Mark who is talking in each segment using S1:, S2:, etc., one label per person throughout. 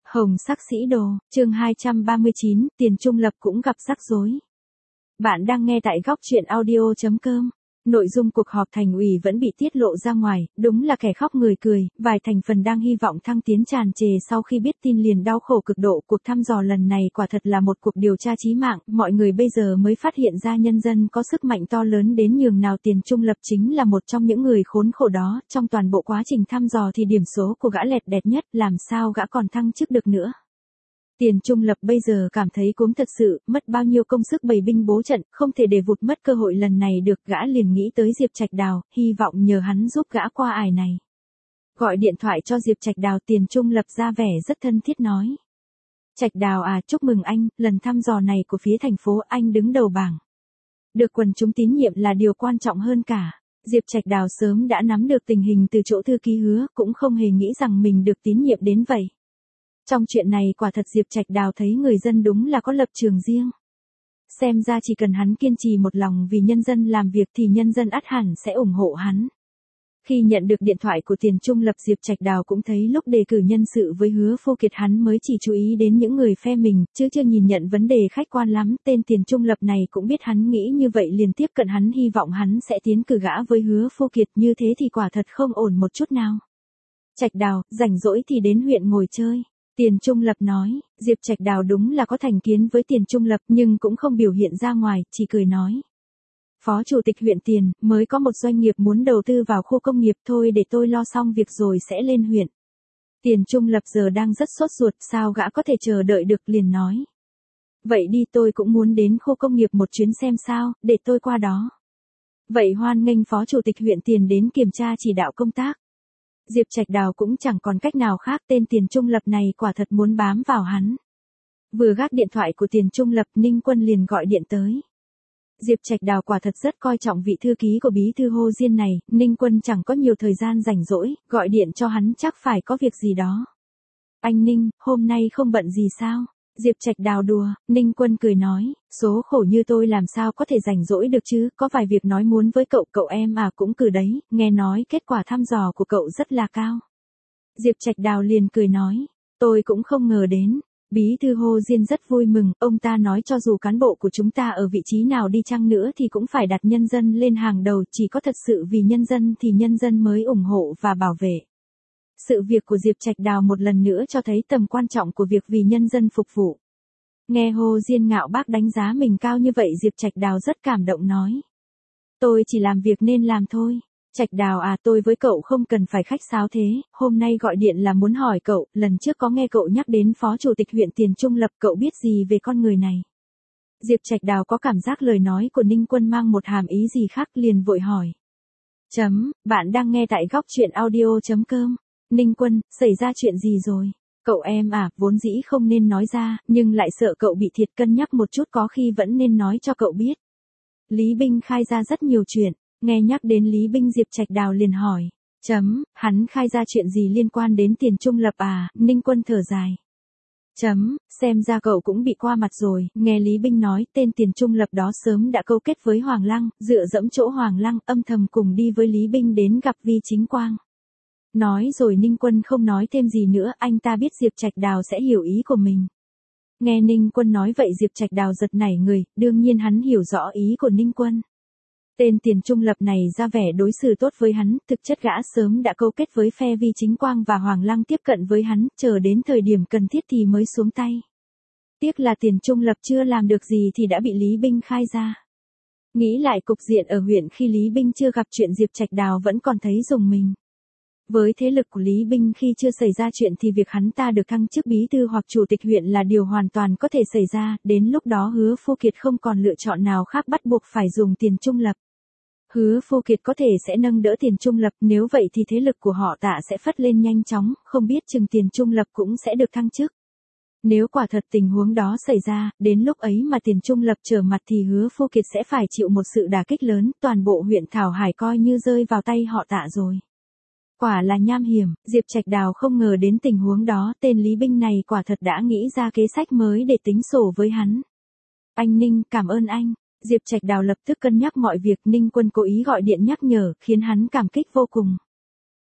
S1: Hồng sắc sĩ đồ, chương 239, tiền trung lập cũng gặp rắc rối. Bạn đang nghe tại góc truyện audio.com. Nội dung cuộc họp thành ủy vẫn bị tiết lộ ra ngoài, đúng là kẻ khóc người cười, vài thành phần đang hy vọng thăng tiến tràn trề sau khi biết tin liền đau khổ cực độ. Cuộc thăm dò lần này quả thật là một cuộc điều tra chí mạng, mọi người bây giờ mới phát hiện ra nhân dân có sức mạnh to lớn đến nhường nào tiền trung lập chính là một trong những người khốn khổ đó. Trong toàn bộ quá trình thăm dò thì điểm số của gã lẹt đẹt nhất, làm sao gã còn thăng chức được nữa. Tiền trung lập bây giờ cảm thấy cúm thật sự, mất bao nhiêu công sức bày binh bố trận, không thể để vụt mất cơ hội lần này được. Gã liền nghĩ tới Diệp Trạch Đào, hy vọng nhờ hắn giúp gã qua ải này. Gọi điện thoại cho Diệp Trạch Đào, tiền trung lập ra vẻ rất thân thiết nói. Trạch Đào à, chúc mừng anh, lần thăm dò này của phía thành phố anh đứng đầu bảng. Được quần chúng tín nhiệm là điều quan trọng hơn cả. Diệp Trạch Đào sớm đã nắm được tình hình từ chỗ thư ký Hứa, cũng không hề nghĩ rằng mình được tín nhiệm đến vậy. Trong chuyện này quả thật Diệp Trạch Đào thấy người dân đúng là có lập trường riêng. Xem ra chỉ cần hắn kiên trì một lòng vì nhân dân làm việc thì nhân dân ắt hẳn sẽ ủng hộ hắn. Khi nhận được điện thoại của tiền trung lập, Diệp Trạch Đào cũng thấy lúc đề cử nhân sự với Hứa Phu Kiệt hắn mới chỉ chú ý đến những người phe mình, chứ chưa nhìn nhận vấn đề khách quan lắm. Tên tiền trung lập này cũng biết hắn nghĩ như vậy liền tiếp cận hắn, hy vọng hắn sẽ tiến cử gã với Hứa Phu Kiệt, như thế thì quả thật không ổn một chút nào. Trạch Đào, rảnh rỗi thì đến huyện ngồi chơi. Tiền trung lập nói. Diệp Trạch Đào đúng là có thành kiến với tiền trung lập nhưng cũng không biểu hiện ra ngoài, chỉ cười nói. Phó chủ tịch huyện Tiền, mới có một doanh nghiệp muốn đầu tư vào khu công nghiệp, thôi để tôi lo xong việc rồi sẽ lên huyện. Tiền trung lập giờ đang rất sốt ruột, sao gã có thể chờ đợi được, liền nói. Vậy đi, tôi cũng muốn đến khu công nghiệp một chuyến xem sao, để tôi qua đó. Vậy hoan nghênh phó chủ tịch huyện Tiền đến kiểm tra chỉ đạo công tác. Diệp Trạch Đào cũng chẳng còn cách nào khác, tên tiền trung lập này quả thật muốn bám vào hắn. Vừa gác điện thoại của tiền trung lập, Ninh Quân liền gọi điện tới. Diệp Trạch Đào quả thật rất coi trọng vị thư ký của bí thư Hồ Diên này, Ninh Quân chẳng có nhiều thời gian rảnh rỗi, gọi điện cho hắn chắc phải có việc gì đó. Anh Ninh, hôm nay không bận gì sao? Diệp Trạch Đào đùa, Ninh Quân cười nói, số khổ như tôi làm sao có thể rảnh rỗi được chứ, có vài việc nói muốn với cậu em à, cũng cử đấy, nghe nói kết quả thăm dò của cậu rất là cao. Diệp Trạch Đào liền cười nói, tôi cũng không ngờ đến. Bí thư Hồ Diên rất vui mừng, ông ta nói cho dù cán bộ của chúng ta ở vị trí nào đi chăng nữa thì cũng phải đặt nhân dân lên hàng đầu, chỉ có thật sự vì nhân dân thì nhân dân mới ủng hộ và bảo vệ. Sự việc của Diệp Trạch Đào một lần nữa cho thấy tầm quan trọng của việc vì nhân dân phục vụ. Nghe Hồ Diên ngạo bác đánh giá mình cao như vậy, Diệp Trạch Đào rất cảm động nói. Tôi chỉ làm việc nên làm thôi. Trạch Đào à, tôi với cậu không cần phải khách sáo thế, hôm nay gọi điện là muốn hỏi cậu, lần trước có nghe cậu nhắc đến phó chủ tịch huyện Tiền trung lập, cậu biết gì về con người này? Diệp Trạch Đào có cảm giác lời nói của Ninh Quân mang một hàm ý gì khác, liền vội hỏi. Bạn đang nghe tại góc truyện audio.com. Ninh Quân, xảy ra chuyện gì rồi? Cậu em à, vốn dĩ không nên nói ra, nhưng lại sợ cậu bị thiệt, cân nhắc một chút có khi vẫn nên nói cho cậu biết. Lý Binh khai ra rất nhiều chuyện, nghe nhắc đến Lý Binh Diệp Trạch Đào liền hỏi. Hắn khai ra chuyện gì liên quan đến tiền trung lập à? Ninh Quân thở dài. Xem ra cậu cũng bị qua mặt rồi, nghe Lý Binh nói tên tiền trung lập đó sớm đã câu kết với Hoàng Lăng, dựa dẫm chỗ Hoàng Lăng, âm thầm cùng đi với Lý Binh đến gặp Vi Chính Quang. Nói rồi Ninh Quân không nói thêm gì nữa, anh ta biết Diệp Trạch Đào sẽ hiểu ý của mình. Nghe Ninh Quân nói vậy Diệp Trạch Đào giật nảy người, đương nhiên hắn hiểu rõ ý của Ninh Quân. Tên tiền trung lập này ra vẻ đối xử tốt với hắn, thực chất gã sớm đã câu kết với phe Vi Chính Quang và Hoàng Lăng tiếp cận với hắn, chờ đến thời điểm cần thiết thì mới xuống tay. Tiếc là tiền trung lập chưa làm được gì thì đã bị Lý Binh khai ra. Nghĩ lại cục diện ở huyện khi Lý Binh chưa gặp chuyện, Diệp Trạch Đào vẫn còn thấy rùng mình. Với thế lực của Lý Binh khi chưa xảy ra chuyện thì việc hắn ta được thăng chức bí thư hoặc chủ tịch huyện là điều hoàn toàn có thể xảy ra, đến lúc đó Hứa Phu Kiệt không còn lựa chọn nào khác, bắt buộc phải dùng tiền trung lập. Hứa Phu Kiệt có thể sẽ nâng đỡ tiền trung lập, nếu vậy thì thế lực của họ Tạ sẽ phất lên nhanh chóng, không biết chừng tiền trung lập cũng sẽ được thăng chức. Nếu quả thật tình huống đó xảy ra, đến lúc ấy mà tiền trung lập trở mặt thì Hứa Phu Kiệt sẽ phải chịu một sự đả kích lớn, toàn bộ huyện Thảo Hải coi như rơi vào tay họ Tạ rồi. Quả là nham hiểm, Diệp Trạch Đào không ngờ đến tình huống đó, tên Lý Binh này quả thật đã nghĩ ra kế sách mới để tính sổ với hắn. Anh Ninh, cảm ơn anh. Diệp Trạch Đào lập tức cân nhắc mọi việc, Ninh Quân cố ý gọi điện nhắc nhở, khiến hắn cảm kích vô cùng.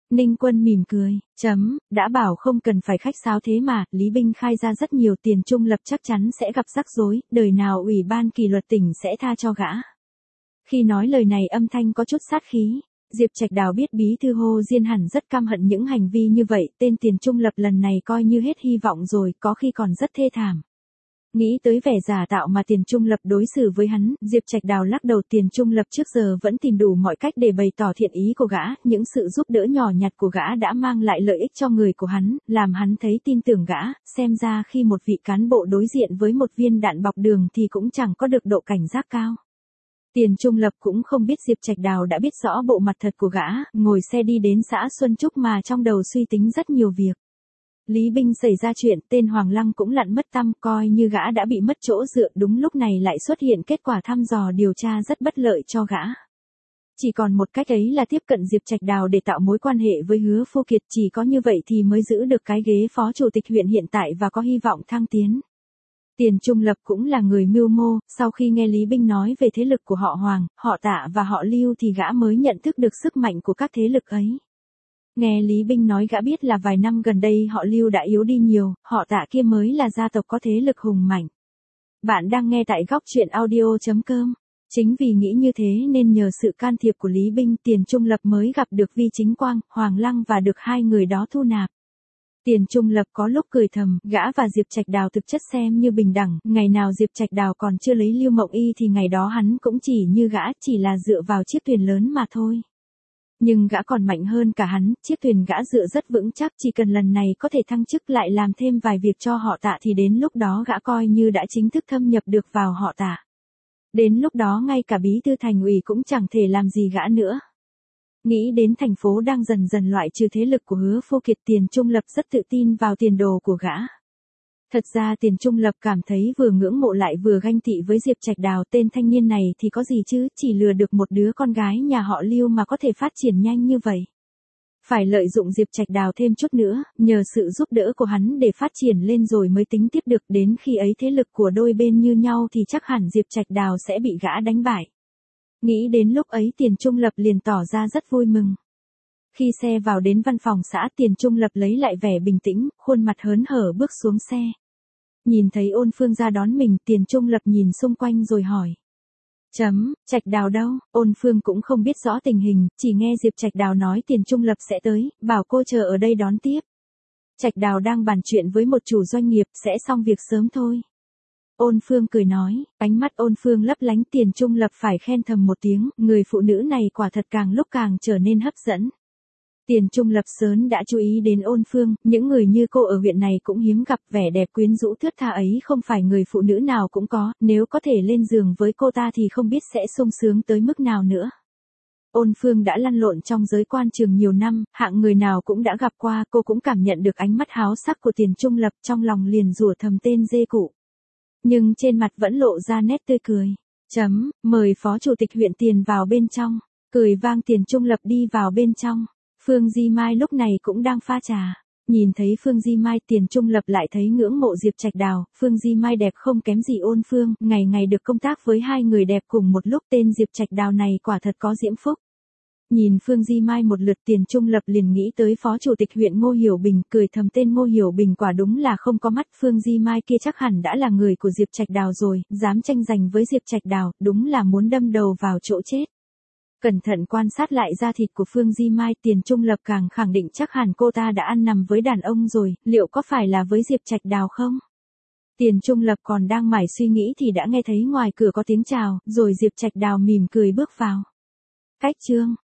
S1: Ninh Quân mỉm cười, đã bảo không cần phải khách sáo thế mà, Lý Binh khai ra rất nhiều tiền trung lập chắc chắn sẽ gặp rắc rối, đời nào ủy ban kỷ luật tỉnh sẽ tha cho gã. Khi nói lời này âm thanh có chút sát khí, Diệp Trạch Đào biết bí thư Hồ Diên hẳn rất căm hận những hành vi như vậy, tên tiền trung lập lần này coi như hết hy vọng rồi, có khi còn rất thê thảm. Nghĩ tới vẻ giả tạo mà tiền trung lập đối xử với hắn, Diệp Trạch Đào lắc đầu. Tiền trung lập trước giờ vẫn tìm đủ mọi cách để bày tỏ thiện ý của gã, những sự giúp đỡ nhỏ nhặt của gã đã mang lại lợi ích cho người của hắn, làm hắn thấy tin tưởng gã, xem ra khi một vị cán bộ đối diện với một viên đạn bọc đường thì cũng chẳng có được độ cảnh giác cao. Tiền trung lập cũng không biết Diệp Trạch Đào đã biết rõ bộ mặt thật của gã, ngồi xe đi đến xã Xuân Trúc mà trong đầu suy tính rất nhiều việc. Lý Binh xảy ra chuyện, tên Hoàng Lăng cũng lặn mất tăm, coi như gã đã bị mất chỗ dựa, đúng lúc này lại xuất hiện kết quả thăm dò điều tra rất bất lợi cho gã. Chỉ còn một cách ấy là tiếp cận Diệp Trạch Đào để tạo mối quan hệ với Hứa Phu Kiệt, chỉ có như vậy thì mới giữ được cái ghế phó chủ tịch huyện hiện tại và có hy vọng thăng tiến. Tiền trung lập cũng là người mưu mô, sau khi nghe Lý Binh nói về thế lực của họ Hoàng, họ Tạ và họ Lưu thì gã mới nhận thức được sức mạnh của các thế lực ấy. Nghe Lý Binh nói gã biết là vài năm gần đây họ Lưu đã yếu đi nhiều, họ Tạ kia mới là gia tộc có thế lực hùng mạnh. Bạn đang nghe tại góc truyện audio.com. Chính vì nghĩ như thế nên nhờ sự can thiệp của Lý Binh, tiền trung lập mới gặp được Vi Chính Quang, Hoàng Lăng và được hai người đó thu nạp. Tiền trung lập có lúc cười thầm, gã và Diệp Trạch Đào thực chất xem như bình đẳng, ngày nào Diệp Trạch Đào còn chưa lấy Lưu Mộng Y thì ngày đó hắn cũng chỉ như gã, chỉ là dựa vào chiếc thuyền lớn mà thôi. Nhưng gã còn mạnh hơn cả hắn, chiếc thuyền gã dựa rất vững chắc, chỉ cần lần này có thể thăng chức lại làm thêm vài việc cho họ Tạ thì đến lúc đó gã coi như đã chính thức thâm nhập được vào họ Tạ. Đến lúc đó ngay cả bí thư thành ủy cũng chẳng thể làm gì gã nữa. Nghĩ đến thành phố đang dần dần loại trừ thế lực của Hứa Phu Kiệt, tiền trung lập rất tự tin vào tiền đồ của gã. Thật ra tiền trung lập cảm thấy vừa ngưỡng mộ lại vừa ganh tị với Diệp Trạch Đào, tên thanh niên này thì có gì chứ, chỉ lừa được một đứa con gái nhà họ Lưu mà có thể phát triển nhanh như vậy. Phải lợi dụng Diệp Trạch Đào thêm chút nữa, nhờ sự giúp đỡ của hắn để phát triển lên rồi mới tính tiếp được, đến khi ấy thế lực của đôi bên như nhau thì chắc hẳn Diệp Trạch Đào sẽ bị gã đánh bại. Nghĩ đến lúc ấy tiền trung lập liền tỏ ra rất vui mừng. Khi xe vào đến văn phòng xã, tiền trung lập lấy lại vẻ bình tĩnh, khuôn mặt hớn hở bước xuống xe. Nhìn thấy Ôn Phương ra đón mình, tiền trung lập nhìn xung quanh rồi hỏi. Trạch Đào đâu? Ôn Phương cũng không biết rõ tình hình, chỉ nghe Diệp Trạch Đào nói tiền trung lập sẽ tới, bảo cô chờ ở đây đón tiếp. Trạch Đào đang bàn chuyện với một chủ doanh nghiệp, sẽ xong việc sớm thôi. Ôn Phương cười nói, ánh mắt Ôn Phương lấp lánh, tiền trung lập phải khen thầm một tiếng, người phụ nữ này quả thật càng lúc càng trở nên hấp dẫn. Tiền trung lập sớm đã chú ý đến Ôn Phương, những người như cô ở huyện này cũng hiếm gặp, vẻ đẹp quyến rũ thướt tha ấy không phải người phụ nữ nào cũng có, nếu có thể lên giường với cô ta thì không biết sẽ sung sướng tới mức nào nữa. Ôn Phương đã lăn lộn trong giới quan trường nhiều năm, hạng người nào cũng đã gặp qua, cô cũng cảm nhận được ánh mắt háo sắc của tiền trung lập, trong lòng liền rủa thầm tên dê cụ. Nhưng trên mặt vẫn lộ ra nét tươi cười. Mời phó chủ tịch huyện Tiền vào bên trong. Cười vang, tiền trung lập đi vào bên trong. Phương Di Mai lúc này cũng đang pha trà. Nhìn thấy Phương Di Mai, tiền trung lập lại thấy ngưỡng mộ Diệp Trạch Đào. Phương Di Mai đẹp không kém gì Ôn Phương, ngày ngày được công tác với hai người đẹp cùng một lúc, tên Diệp Trạch Đào này quả thật có diễm phúc. Nhìn Phương Di Mai một lượt, tiền trung lập liền nghĩ tới phó chủ tịch huyện Ngô Hiểu Bình, cười thầm tên Ngô Hiểu Bình quả đúng là không có mắt, Phương Di Mai kia chắc hẳn đã là người của Diệp Trạch Đào rồi, dám tranh giành với Diệp Trạch Đào, đúng là muốn đâm đầu vào chỗ chết. Cẩn thận quan sát lại da thịt của Phương Di Mai, tiền trung lập càng khẳng định chắc hẳn cô ta đã ăn nằm với đàn ông rồi, liệu có phải là với Diệp Trạch Đào không? Tiền trung lập còn đang mải suy nghĩ thì đã nghe thấy ngoài cửa có tiếng chào, rồi Diệp Trạch Đào mỉm cười bước vào. Cách chương